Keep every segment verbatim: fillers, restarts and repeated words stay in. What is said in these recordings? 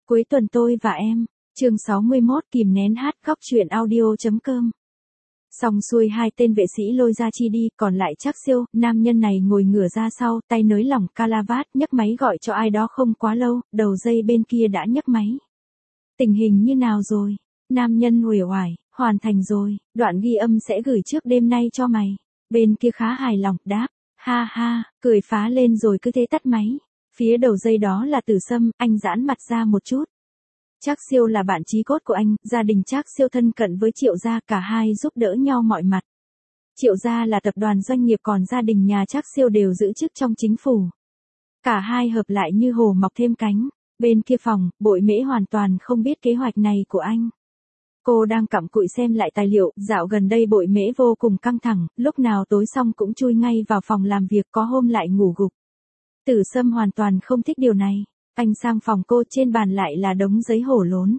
Cuối tuần tôi và em, chương sáu mươi mốt kìm nén hát khóc chuyện audio.com. Xong xuôi hai tên vệ sĩ lôi ra chi đi, còn lại Trác Siêu, nam nhân này ngồi ngửa ra sau, tay nới lỏng calavat, nhấc máy gọi cho ai đó không quá lâu, đầu dây bên kia đã nhấc máy. Tình hình như nào rồi? Nam nhân uể oải, hoàn thành rồi, đoạn ghi âm sẽ gửi trước đêm nay cho mày. Bên kia khá hài lòng, đáp, ha ha, cười phá lên rồi cứ thế tắt máy. Phía đầu dây đó là Tử Sâm, anh giãn mặt ra một chút. Trác Siêu là bạn chí cốt của anh, gia đình Trác Siêu thân cận với Triệu gia, cả hai giúp đỡ nhau mọi mặt. Triệu gia là tập đoàn doanh nghiệp, còn gia đình nhà Trác Siêu đều giữ chức trong chính phủ. Cả hai hợp lại như hổ mọc thêm cánh. Bên kia phòng, Bội Mễ hoàn toàn không biết kế hoạch này của anh. Cô đang cặm cụi xem lại tài liệu, dạo gần đây Bội Mễ vô cùng căng thẳng, lúc nào tối xong cũng chui ngay vào phòng làm việc, có hôm lại ngủ gục. Tử Sâm hoàn toàn không thích điều này. Anh sang phòng cô, trên bàn lại là đống giấy hổ lốn.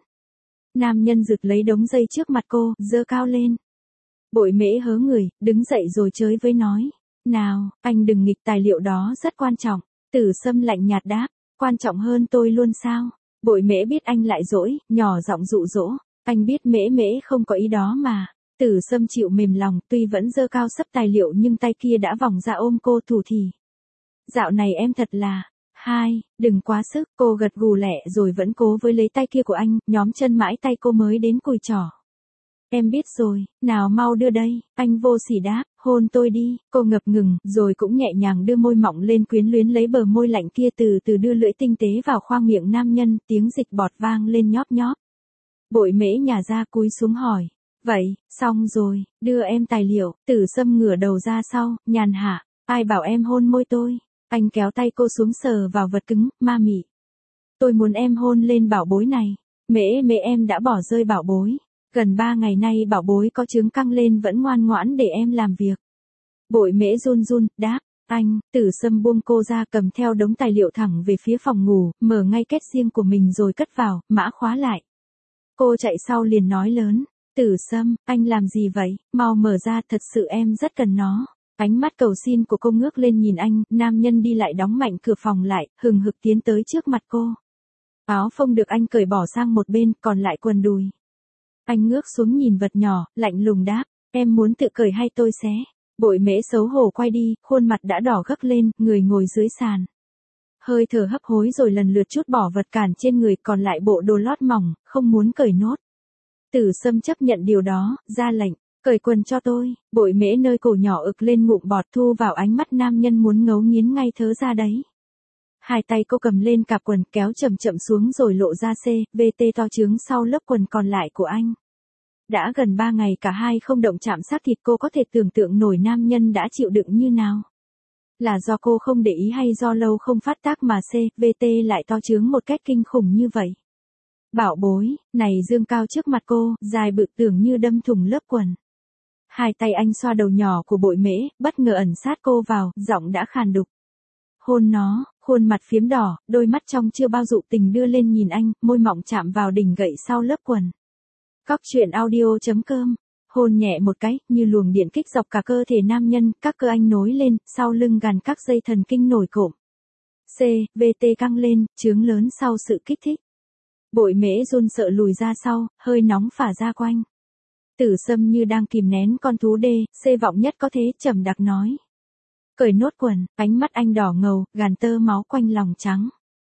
Nam nhân rực lấy đống giấy trước mặt cô, giơ cao lên. Bội Mễ hớ người, đứng dậy rồi chới với nói. Nào, anh đừng nghịch, tài liệu đó rất quan trọng. Tử Sâm lạnh nhạt đáp, quan trọng hơn tôi luôn sao? Bội Mễ biết anh lại dỗi, nhỏ giọng dụ dỗ. Anh biết Mễ Mễ không có ý đó mà. Tử Sâm chịu mềm lòng, tuy vẫn giơ cao sấp tài liệu nhưng tay kia đã vòng ra ôm cô thủ thỉ. Dạo này em thật là... Hai, đừng quá sức, cô gật gù lẹ rồi vẫn cố với lấy tay kia của anh, nhóm chân mãi tay cô mới đến cùi trỏ. Em biết rồi, nào mau đưa đây, anh vô sỉ đáp, hôn tôi đi, cô ngập ngừng, rồi cũng nhẹ nhàng đưa môi mọng lên quyến luyến lấy bờ môi lạnh kia, từ từ đưa lưỡi tinh tế vào khoang miệng nam nhân, tiếng dịch bọt vang lên nhóp nhóp. Bội Mễ nhả ra cúi xuống hỏi, vậy, xong rồi, đưa em tài liệu. Tử Sâm ngửa đầu ra sau, nhàn hạ, ai bảo em hôn môi tôi. Anh kéo tay cô xuống sờ vào vật cứng, ma mị. Tôi muốn em hôn lên bảo bối này. Mễ Mễ em đã bỏ rơi bảo bối. Gần ba ngày nay bảo bối có chứng căng lên vẫn ngoan ngoãn để em làm việc. Bội Mễ run run, đáp, anh. Tử Sâm buông cô ra, cầm theo đống tài liệu thẳng về phía phòng ngủ, mở ngay két riêng của mình rồi cất vào, mã khóa lại. Cô chạy sau liền nói lớn, Tử Sâm, anh làm gì vậy, mau mở ra, thật sự em rất cần nó. Ánh mắt cầu xin của cô ngước lên nhìn anh, nam nhân đi lại đóng mạnh cửa phòng lại, hừng hực tiến tới trước mặt cô. Áo phông được anh cởi bỏ sang một bên, còn lại quần đùi. Anh ngước xuống nhìn vật nhỏ, lạnh lùng đáp, em muốn tự cởi hay tôi xé? Bội Mễ xấu hổ quay đi, khuôn mặt đã đỏ gấc lên, người ngồi dưới sàn. Hơi thở hấp hối rồi lần lượt trút bỏ vật cản trên người, còn lại bộ đồ lót mỏng, không muốn cởi nốt. Tử Sâm chấp nhận điều đó, ra lệnh. Cởi quần cho tôi. Bội Mễ nơi cổ nhỏ ực lên ngụm bọt, thu vào ánh mắt nam nhân muốn ngấu nghiến ngay thớ ra đấy. Hai tay cô cầm lên cạp quần, kéo chậm chậm xuống rồi lộ ra C, V T to trướng sau lớp quần còn lại của anh. Đã gần ba ngày cả hai không động chạm xác thịt, cô có thể tưởng tượng nổi nam nhân đã chịu đựng như nào. Là do cô không để ý hay do lâu không phát tác mà C, V T lại to trướng một cách kinh khủng như vậy? Bảo bối, này dương cao trước mặt cô, dài bự tưởng như đâm thủng lớp quần. Hai tay anh xoa đầu nhỏ của Bội Mễ, bất ngờ ẩn sát cô vào, giọng đã khàn đục. Hôn nó, khuôn mặt phiếm đỏ, đôi mắt trong chưa bao dụ tình đưa lên nhìn anh, môi mọng chạm vào đỉnh gậy sau lớp quần. Cóc truyện audio.com. Hôn nhẹ một cái, như luồng điện kích dọc cả cơ thể nam nhân, các cơ anh nối lên, sau lưng gằn các dây thần kinh nổi cộm. C, V T căng lên, trướng lớn sau sự kích thích. Bội Mễ run sợ lùi ra sau, hơi nóng phả ra quanh. Tử Sâm như đang kìm nén con thú đê, C vọng nhất có thế, trầm đặc nói. Cởi nốt quần, ánh mắt anh đỏ ngầu, gàn tơ máu quanh lòng trắng.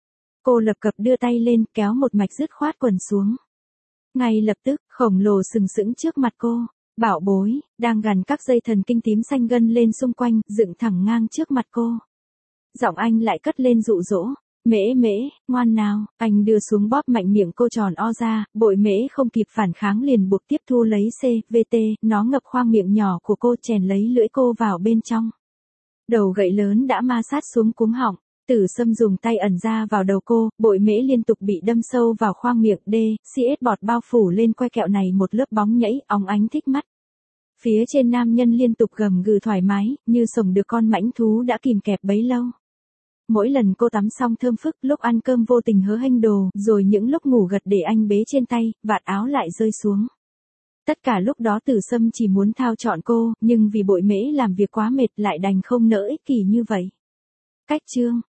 Cô lập cập đưa tay lên, kéo một mạch dứt khoát quần xuống. Ngay lập tức, khổng lồ sừng sững trước mặt cô. Bảo bối, đang gằn các dây thần kinh tím xanh gân lên xung quanh, dựng thẳng ngang trước mặt cô. Giọng anh lại cất lên dụ dỗ. Mễ Mễ, ngoan nào, anh đưa xuống bóp mạnh miệng cô tròn o ra, Bội Mễ không kịp phản kháng liền buộc tiếp thu lấy C, V T, nó ngập khoang miệng nhỏ của cô, chèn lấy lưỡi cô vào bên trong. Đầu gậy lớn đã ma sát xuống cuống họng, Tử Sâm dùng tay ẩn ra vào đầu cô, Bội Mễ liên tục bị đâm sâu vào khoang miệng D, xê ét bọt bao phủ lên que kẹo này một lớp bóng nhảy, óng ánh thích mắt. Phía trên nam nhân liên tục gầm gừ thoải mái, như sổng được con mãnh thú đã kìm kẹp bấy lâu. Mỗi lần cô tắm xong thơm phức, lúc ăn cơm vô tình hớ hênh đồ, rồi những lúc ngủ gật để anh bế trên tay, vạt áo lại rơi xuống. Tất cả lúc đó Tử Sâm chỉ muốn thao trọn cô, nhưng vì Bội Mễ làm việc quá mệt lại đành không nỡ ích kỷ như vậy. Cách chương